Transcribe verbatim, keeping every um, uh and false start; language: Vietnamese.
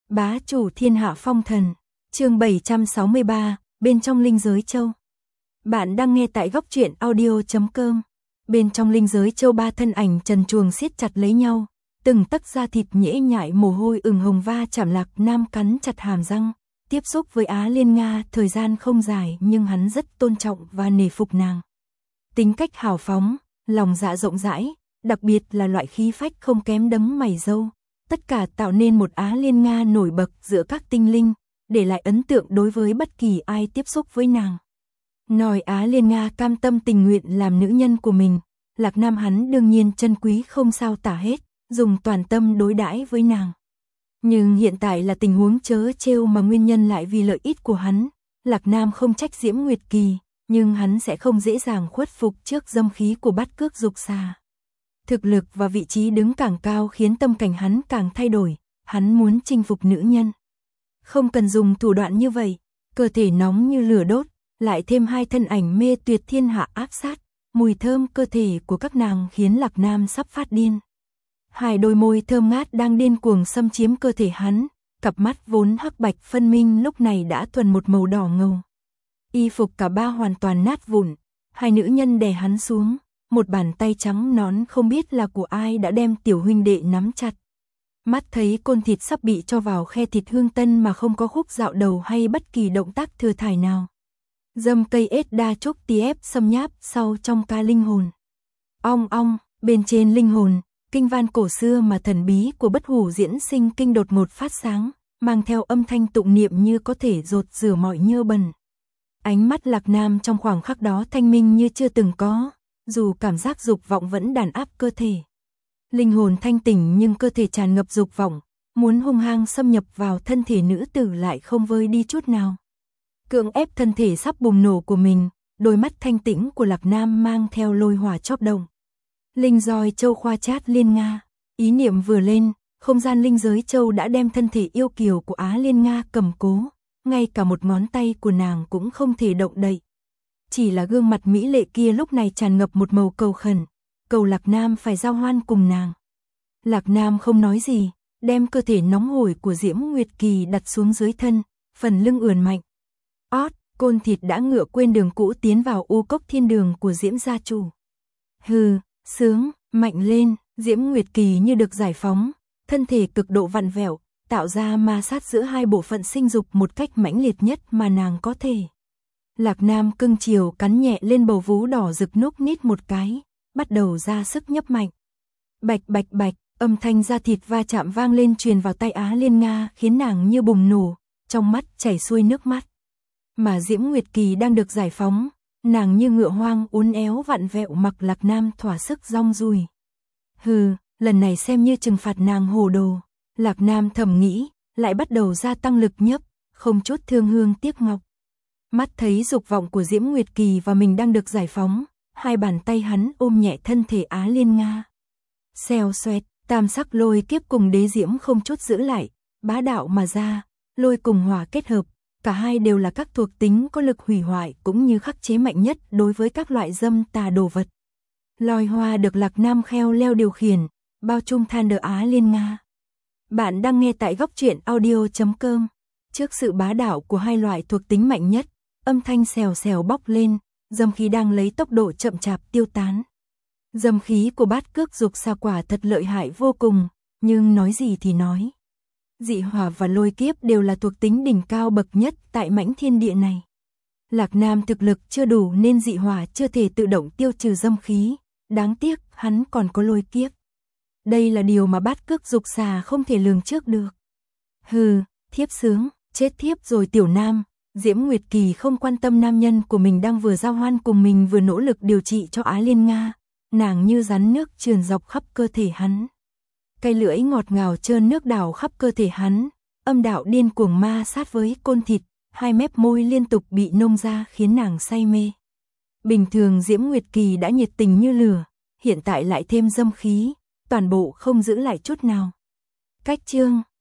Bá chủ thiên hạ phong thần, chương bảy trăm sáu mươi ba, bên trong linh giới châu. Bạn đang nghe tại góc truyện audio chấm com. Bên trong linh giới châu ba thân ảnh trần truồng siết chặt lấy nhau, từng tấc da thịt nhễ nhại mồ hôi ửng hồng va chạm. Lạc Nam cắn chặt hàm răng, tiếp xúc với Á Liên Nga thời gian không dài nhưng hắn rất tôn trọng và nể phục nàng. Tính cách hào phóng, lòng dạ rộng rãi, đặc biệt là loại khí phách không kém đấng mày râu. Tất cả tạo nên một Á Liên Nga nổi bật giữa các tinh linh, để lại ấn tượng đối với bất kỳ ai tiếp xúc với nàng. Nói Á Liên Nga cam tâm tình nguyện làm nữ nhân của mình, Lạc Nam hắn đương nhiên trân quý không sao tả hết, dùng toàn tâm đối đãi với nàng. Nhưng hiện tại là tình huống trớ trêu mà nguyên nhân lại vì lợi ích của hắn. Lạc Nam không trách Diễm Nguyệt Kỳ, nhưng hắn sẽ không dễ dàng khuất phục trước dâm khí của bát cước dục xà. Thực lực và vị trí đứng càng cao khiến tâm cảnh hắn càng thay đổi, hắn muốn chinh phục nữ nhân. Không cần dùng thủ đoạn như vậy, cơ thể nóng như lửa đốt, lại thêm hai thân ảnh mê tuyệt thiên hạ áp sát, mùi thơm cơ thể của các nàng khiến Lạc Nam sắp phát điên. Hai đôi môi thơm ngát đang điên cuồng xâm chiếm cơ thể hắn, cặp mắt vốn hắc bạch phân minh lúc này đã thuần một màu đỏ ngầu. Y phục cả ba hoàn toàn nát vụn, hai nữ nhân đè hắn xuống. Một bàn tay trắng nón không biết là của ai đã đem tiểu huynh đệ nắm chặt. Mắt thấy côn thịt sắp bị cho vào khe thịt hương tân mà không có khúc dạo đầu hay bất kỳ động tác thừa thải nào. Dâm cây ết đa trúc tí ép xâm nháp sau trong ca linh hồn. Ong ong, bên trên linh hồn, kinh văn cổ xưa mà thần bí của bất hủ diễn sinh kinh đột ngột phát sáng, mang theo âm thanh tụng niệm như có thể dột rửa mọi nhơ bẩn. Ánh mắt Lạc Nam trong khoảng khắc đó thanh minh như chưa từng có. Dù cảm giác dục vọng vẫn đàn áp cơ thể. Linh hồn thanh tỉnh nhưng cơ thể tràn ngập dục vọng, muốn hung hăng xâm nhập vào thân thể nữ tử lại không vơi đi chút nào. Cưỡng ép thân thể sắp bùng nổ của mình, đôi mắt thanh tĩnh của Lạc Nam mang theo lôi hỏa chóp động. Linh roi châu khoa chát Liên Nga, ý niệm vừa lên, không gian linh giới châu đã đem thân thể yêu kiều của Á Liên Nga cầm cố, ngay cả một ngón tay của nàng cũng không thể động đậy. Chỉ là gương mặt mỹ lệ kia lúc này tràn ngập một màu cầu khẩn, cầu Lạc Nam phải giao hoan cùng nàng. Lạc Nam không nói gì, đem cơ thể nóng hổi của Diễm Nguyệt Kỳ đặt xuống dưới thân, phần lưng ườn mạnh. Ót, côn thịt đã ngựa quên đường cũ tiến vào u cốc thiên đường của Diễm gia chủ. Hừ, sướng, mạnh lên, Diễm Nguyệt Kỳ như được giải phóng, thân thể cực độ vặn vẹo, tạo ra ma sát giữa hai bộ phận sinh dục một cách mãnh liệt nhất mà nàng có thể. Lạc Nam cưng chiều cắn nhẹ lên bầu vú đỏ rực núc nít một cái, bắt đầu ra sức nhấp mạnh. Bạch bạch bạch, âm thanh da thịt va chạm vang lên truyền vào tai Á Liên Nga khiến nàng như bùng nổ, trong mắt chảy xuôi nước mắt. Mà Diễm Nguyệt Kỳ đang được giải phóng, nàng như ngựa hoang uốn éo vặn vẹo mặc Lạc Nam thỏa sức rong ruổi. Hừ, lần này xem như trừng phạt nàng hồ đồ, Lạc Nam thầm nghĩ, lại bắt đầu gia tăng lực nhấp, không chút thương hương tiếc ngọc. Mắt thấy dục vọng của Diễm Nguyệt Kỳ và mình đang được giải phóng, hai bàn tay hắn ôm nhẹ thân thể Á Liên Nga. Xèo xoẹt, tam sắc lôi kiếp cùng đế diễm không chút giữ lại, bá đạo mà ra, lôi cùng hỏa kết hợp, cả hai đều là các thuộc tính có lực hủy hoại cũng như khắc chế mạnh nhất đối với các loại dâm tà đồ vật. Lôi hoa được Lạc Nam khéo léo điều khiển, bao trùm than đỡ Á Liên Nga. Bạn đang nghe tại góc truyện audio chấm com. Trước sự bá đạo của hai loại thuộc tính mạnh nhất, âm thanh xèo xèo bốc lên, dâm khí đang lấy tốc độ chậm chạp tiêu tán. Dâm khí của bát cước dục xà quả thật lợi hại vô cùng, nhưng nói gì thì nói. Dị hỏa và lôi kiếp đều là thuộc tính đỉnh cao bậc nhất tại mãnh thiên địa này. Lạc Nam thực lực chưa đủ nên dị hỏa chưa thể tự động tiêu trừ dâm khí, đáng tiếc hắn còn có lôi kiếp. Đây là điều mà bát cước dục xà không thể lường trước được. Hừ, thiếp sướng, chết thiếp rồi tiểu nam. Diễm Nguyệt Kỳ không quan tâm nam nhân của mình đang vừa giao hoan cùng mình vừa nỗ lực điều trị cho Á Liên Nga, nàng như rắn nước trườn dọc khắp cơ thể hắn. Cây lưỡi ngọt ngào trơn nước đảo khắp cơ thể hắn, âm đạo điên cuồng ma sát với côn thịt, hai mép môi liên tục bị nông ra khiến nàng say mê. Bình thường Diễm Nguyệt Kỳ đã nhiệt tình như lửa, hiện tại lại thêm dâm khí, toàn bộ không giữ lại chút nào. Cách chương